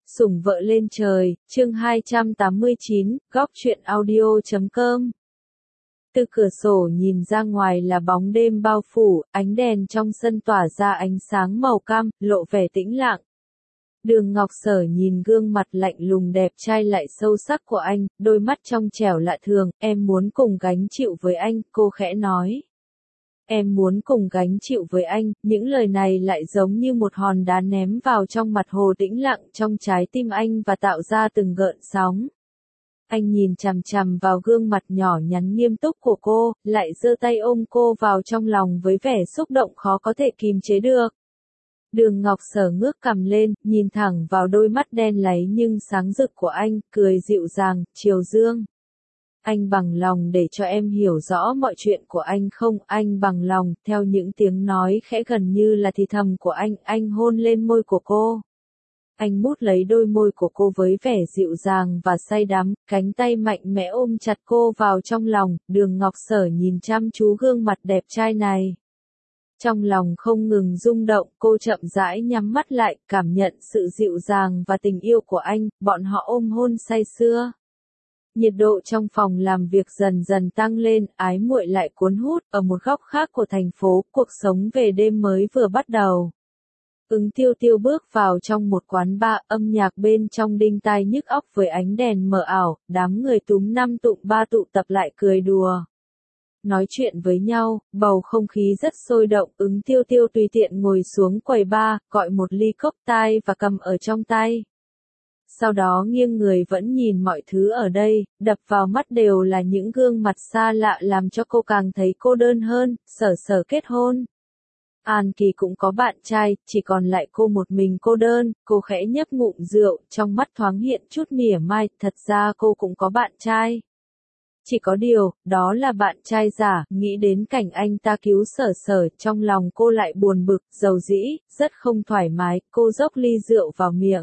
Sủng vợ lên trời, chương 289, góc truyện audio.com. Từ cửa sổ nhìn ra ngoài là bóng đêm bao phủ, ánh đèn trong sân tỏa ra ánh sáng màu cam, lộ vẻ tĩnh lặng. Đường Ngọc Sở nhìn gương mặt lạnh lùng đẹp trai lại sâu sắc của anh, đôi mắt trong trẻo lạ thường, em muốn cùng gánh chịu với anh, cô khẽ nói. Em muốn cùng gánh chịu với anh, những lời này lại giống như một hòn đá ném vào trong mặt hồ tĩnh lặng trong trái tim anh và tạo ra từng gợn sóng. Anh nhìn chằm chằm vào gương mặt nhỏ nhắn nghiêm túc của cô, lại giơ tay ôm cô vào trong lòng với vẻ xúc động khó có thể kìm chế được. Đường Ngọc Sở ngước cằm lên, nhìn thẳng vào đôi mắt đen láy nhưng sáng rực của anh, cười dịu dàng, chiều dương. Anh bằng lòng để cho em hiểu rõ mọi chuyện của anh không? Anh bằng lòng, theo những tiếng nói khẽ gần như là thì thầm của anh hôn lên môi của cô. Anh mút lấy đôi môi của cô với vẻ dịu dàng và say đắm, cánh tay mạnh mẽ ôm chặt cô vào trong lòng. Đường Ngọc Sở nhìn chăm chú gương mặt đẹp trai này. Trong lòng không ngừng rung động, cô chậm rãi nhắm mắt lại, cảm nhận sự dịu dàng và tình yêu của anh. Bọn họ ôm hôn say sưa. Nhiệt độ trong phòng làm việc dần dần tăng lên, ái muội lại cuốn hút. Ở một góc khác của thành phố, cuộc sống về đêm mới vừa bắt đầu. Ứng Tiêu Tiêu bước vào trong một quán bar, âm nhạc bên trong đinh tai nhức óc với ánh đèn mờ ảo, đám người túm năm tụm ba tụ tập lại cười đùa. Nói chuyện với nhau, bầu không khí rất sôi động. Ứng Tiêu Tiêu tùy tiện ngồi xuống quầy bar, gọi một ly cocktail và cầm ở trong tay. Sau đó nghiêng người vẫn nhìn mọi thứ ở đây, đập vào mắt đều là những gương mặt xa lạ làm cho cô càng thấy cô đơn hơn. Sở kết hôn. An Kỳ cũng có bạn trai, chỉ còn lại cô một mình cô đơn. Cô khẽ nhấp ngụm rượu, trong mắt thoáng hiện chút mỉa mai, thật ra cô cũng có bạn trai. Chỉ có điều, đó là bạn trai giả. Nghĩ đến cảnh anh ta cứu Sở, trong lòng cô lại buồn bực, dầu dĩ, rất không thoải mái. Cô dốc ly rượu vào miệng.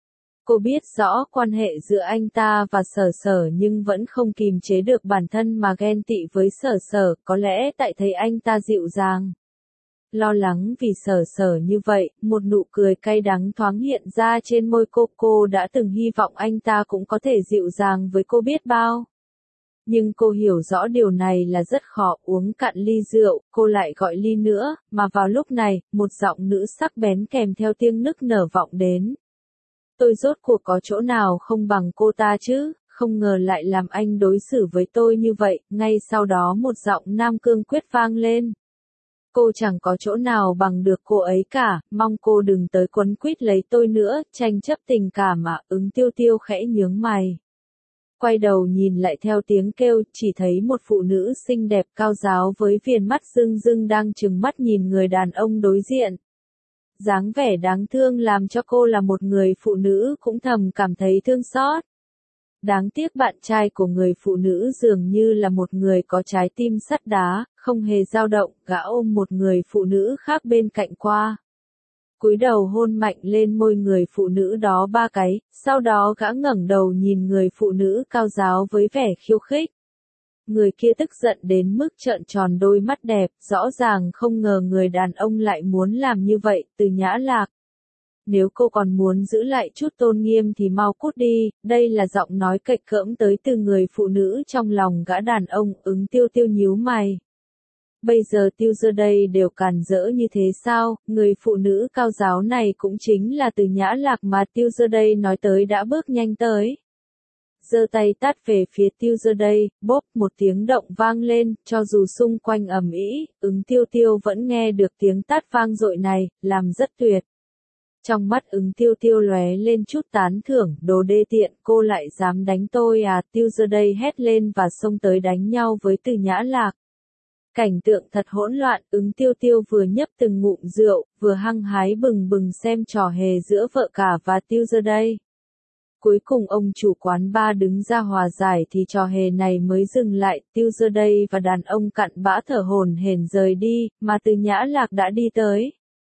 Cô biết rõ quan hệ giữa anh ta và Sở nhưng vẫn không kìm chế được bản thân mà ghen tị với Sở, có lẽ tại thấy anh ta dịu dàng. Lo lắng vì Sở như vậy, một nụ cười cay đắng thoáng hiện ra trên môi cô đã từng hy vọng anh ta cũng có thể dịu dàng với cô biết bao. Nhưng cô hiểu rõ điều này là rất khó. Uống cạn ly rượu, cô lại gọi ly nữa, mà vào lúc này, một giọng nữ sắc bén kèm theo tiếng nức nở vọng đến. Tôi rốt cuộc có chỗ nào không bằng cô ta chứ, không ngờ lại làm anh đối xử với tôi như vậy. Ngay sau đó một giọng nam cương quyết vang lên. Cô chẳng có chỗ nào bằng được cô ấy cả, mong cô đừng tới quấn quýt lấy tôi nữa, tranh chấp tình cảm à? Ứng Tiêu Tiêu khẽ nhướng mày. Quay đầu nhìn lại theo tiếng kêu, chỉ thấy một phụ nữ xinh đẹp cao ráo với viền mắt rưng rưng đang trừng mắt nhìn người đàn ông đối diện. Dáng vẻ đáng thương làm cho cô là một người phụ nữ cũng thầm cảm thấy thương xót. Đáng tiếc bạn trai của người phụ nữ dường như là một người có trái tim sắt đá, không hề dao động. Gã ôm một người phụ nữ khác bên cạnh qua. Cúi đầu hôn mạnh lên môi người phụ nữ đó 3 cái, sau đó gã ngẩng đầu nhìn người phụ nữ cao ráo với vẻ khiêu khích. Người kia tức giận đến mức trợn tròn đôi mắt đẹp, rõ ràng không ngờ người đàn ông lại muốn làm như vậy. Từ Nhã Lạc. Nếu cô còn muốn giữ lại chút tôn nghiêm thì mau cút đi. Đây là giọng nói cạch cỡm tới từ người phụ nữ trong lòng gã đàn ông. Ứng Tiêu Tiêu nhíu mày. Bây giờ đây đều càn rỡ như thế sao? Người phụ nữ cao ráo này cũng chính là Từ Nhã Lạc mà đây nói tới đã bước nhanh tới. Giơ tay tát về phía đây, bốp một tiếng động vang lên, cho dù xung quanh ầm ĩ, Ứng Tiêu Tiêu vẫn nghe được tiếng tát vang dội này, làm rất tuyệt. Trong mắt Ứng Tiêu Tiêu lóe lên chút tán thưởng, đồ đê tiện, cô lại dám đánh tôi à? Đây hét lên và xông tới đánh nhau với Từ Nhã Lạc. Cảnh tượng thật hỗn loạn. Ứng Tiêu Tiêu vừa nhấp từng ngụm rượu, vừa hăng hái bừng bừng xem trò hề giữa vợ cả và đây. Cuối cùng ông chủ quán bar đứng ra hòa giải thì trò hề này mới dừng lại. đây và đàn ông cặn bã thở hổn hển rời đi, mà Từ Nhã Lạc đã đi tới.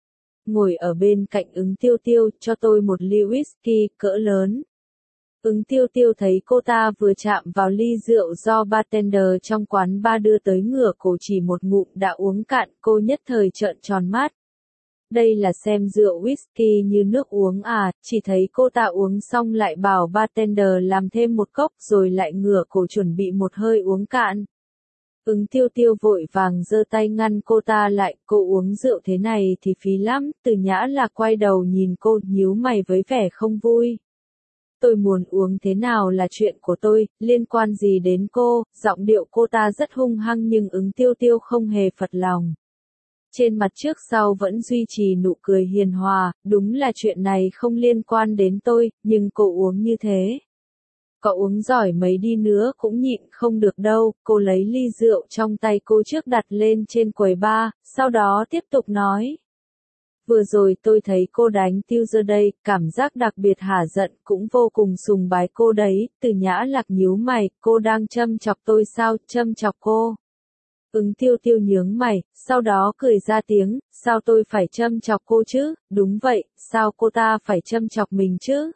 Ngồi ở bên cạnh Ứng Tiêu Tiêu, cho tôi một ly whisky cỡ lớn. Ứng Tiêu Tiêu thấy cô ta vừa chạm vào ly rượu do bartender trong quán bar đưa tới, ngửa cổ chỉ một ngụm đã uống cạn. Cô nhất thời trợn tròn mắt. Đây là xem rượu whisky như nước uống à, chỉ thấy cô ta uống xong lại bảo bartender làm thêm một cốc rồi lại ngửa cổ chuẩn bị một hơi uống cạn. Ứng tiêu tiêu vội vàng giơ tay ngăn cô ta lại, cô uống rượu thế này thì phí lắm, Từ Nhã Lạc quay đầu nhìn cô, nhíu mày với vẻ không vui. Tôi muốn uống thế nào là chuyện của tôi, liên quan gì đến cô, giọng điệu cô ta rất hung hăng nhưng Ứng tiêu tiêu không hề phật lòng. Trên mặt trước sau vẫn duy trì nụ cười hiền hòa, đúng là chuyện này không liên quan đến tôi, nhưng cô uống như thế. Có uống giỏi mấy đi nữa cũng nhịn không được đâu, cô lấy ly rượu trong tay cô trước đặt lên trên quầy bar, sau đó tiếp tục nói. Vừa rồi tôi thấy cô đánh Tiêu Dơ đây, cảm giác đặc biệt hả giận, cũng vô cùng sùng bái cô đấy, Từ Nhã Lạc nhíu mày, cô đang châm chọc tôi sao, châm chọc cô. Ứng tiêu tiêu nhướng mày, sau đó cười ra tiếng, sao tôi phải châm chọc cô chứ, đúng vậy, sao cô ta phải châm chọc mình chứ.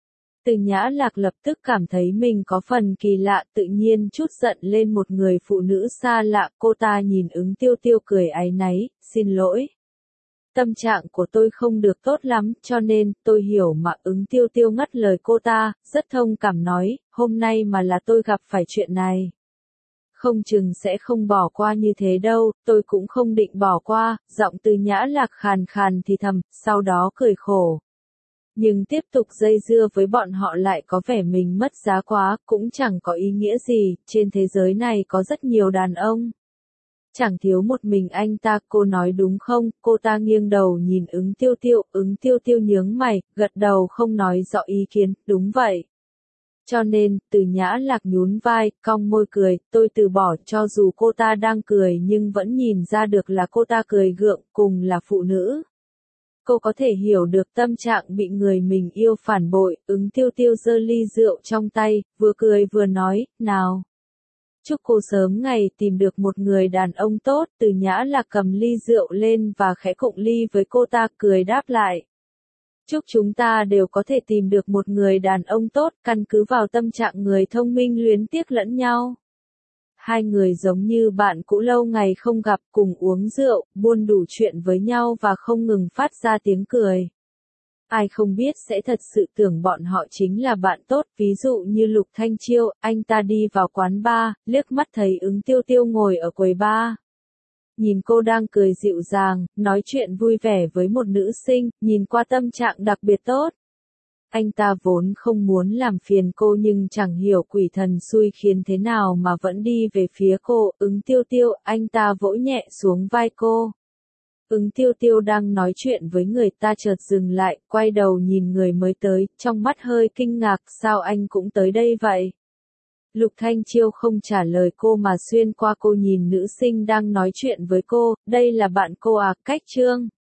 Từ Nhã Lạc lập tức cảm thấy mình có phần kỳ lạ, tự nhiên chút giận lên một người phụ nữ xa lạ, cô ta nhìn Ứng tiêu tiêu cười áy náy, xin lỗi. Tâm trạng của tôi không được tốt lắm, cho nên, tôi hiểu mà. Ứng tiêu tiêu ngắt lời cô ta, rất thông cảm nói, hôm nay mà là tôi gặp phải chuyện này. Không chừng sẽ không bỏ qua như thế đâu, tôi cũng không định bỏ qua, giọng Từ Nhã Lạc khàn khàn thì thầm, sau đó cười khổ. Nhưng tiếp tục dây dưa với bọn họ lại có vẻ mình mất giá quá, cũng chẳng có ý nghĩa gì, trên thế giới này có rất nhiều đàn ông. Chẳng thiếu một mình anh ta, cô nói đúng không, cô ta nghiêng đầu nhìn Ứng tiêu tiêu nhướng mày, gật đầu không nói rõ ý kiến, đúng vậy. Cho nên, Từ Nhã Lạc nhún vai, cong môi cười, tôi từ bỏ, cho dù cô ta đang cười nhưng vẫn nhìn ra được là cô ta cười gượng, cùng là phụ nữ. Cô có thể hiểu được tâm trạng bị người mình yêu phản bội, Ứng tiêu tiêu giơ ly rượu trong tay, vừa cười vừa nói, nào. Chúc cô sớm ngày tìm được một người đàn ông tốt, Từ Nhã Lạc cầm ly rượu lên và khẽ cụng ly với cô ta, cười đáp lại. Chúc chúng ta đều có thể tìm được một người đàn ông tốt, căn cứ vào tâm trạng người thông minh luyến tiếc lẫn nhau. Hai người giống như bạn cũ lâu ngày không gặp, cùng uống rượu, buôn đủ chuyện với nhau và không ngừng phát ra tiếng cười. Ai không biết sẽ thật sự tưởng bọn họ chính là bạn tốt, ví dụ như Lục Thanh Chiêu, anh ta đi vào quán bar, liếc mắt thấy Ứng tiêu tiêu ngồi ở quầy bar. Nhìn cô đang cười dịu dàng, nói chuyện vui vẻ với một nữ sinh, nhìn qua tâm trạng đặc biệt tốt. Anh ta vốn không muốn làm phiền cô nhưng chẳng hiểu quỷ thần xui khiến thế nào mà vẫn đi về phía cô, Ứng tiêu tiêu, anh ta vỗ nhẹ xuống vai cô. Ứng tiêu tiêu đang nói chuyện với người ta chợt dừng lại, quay đầu nhìn người mới tới, trong mắt hơi kinh ngạc, sao anh cũng tới đây vậy? Lục Thanh Chiêu không trả lời cô mà xuyên qua cô nhìn nữ sinh đang nói chuyện với cô, đây là bạn cô à, Cách Trương.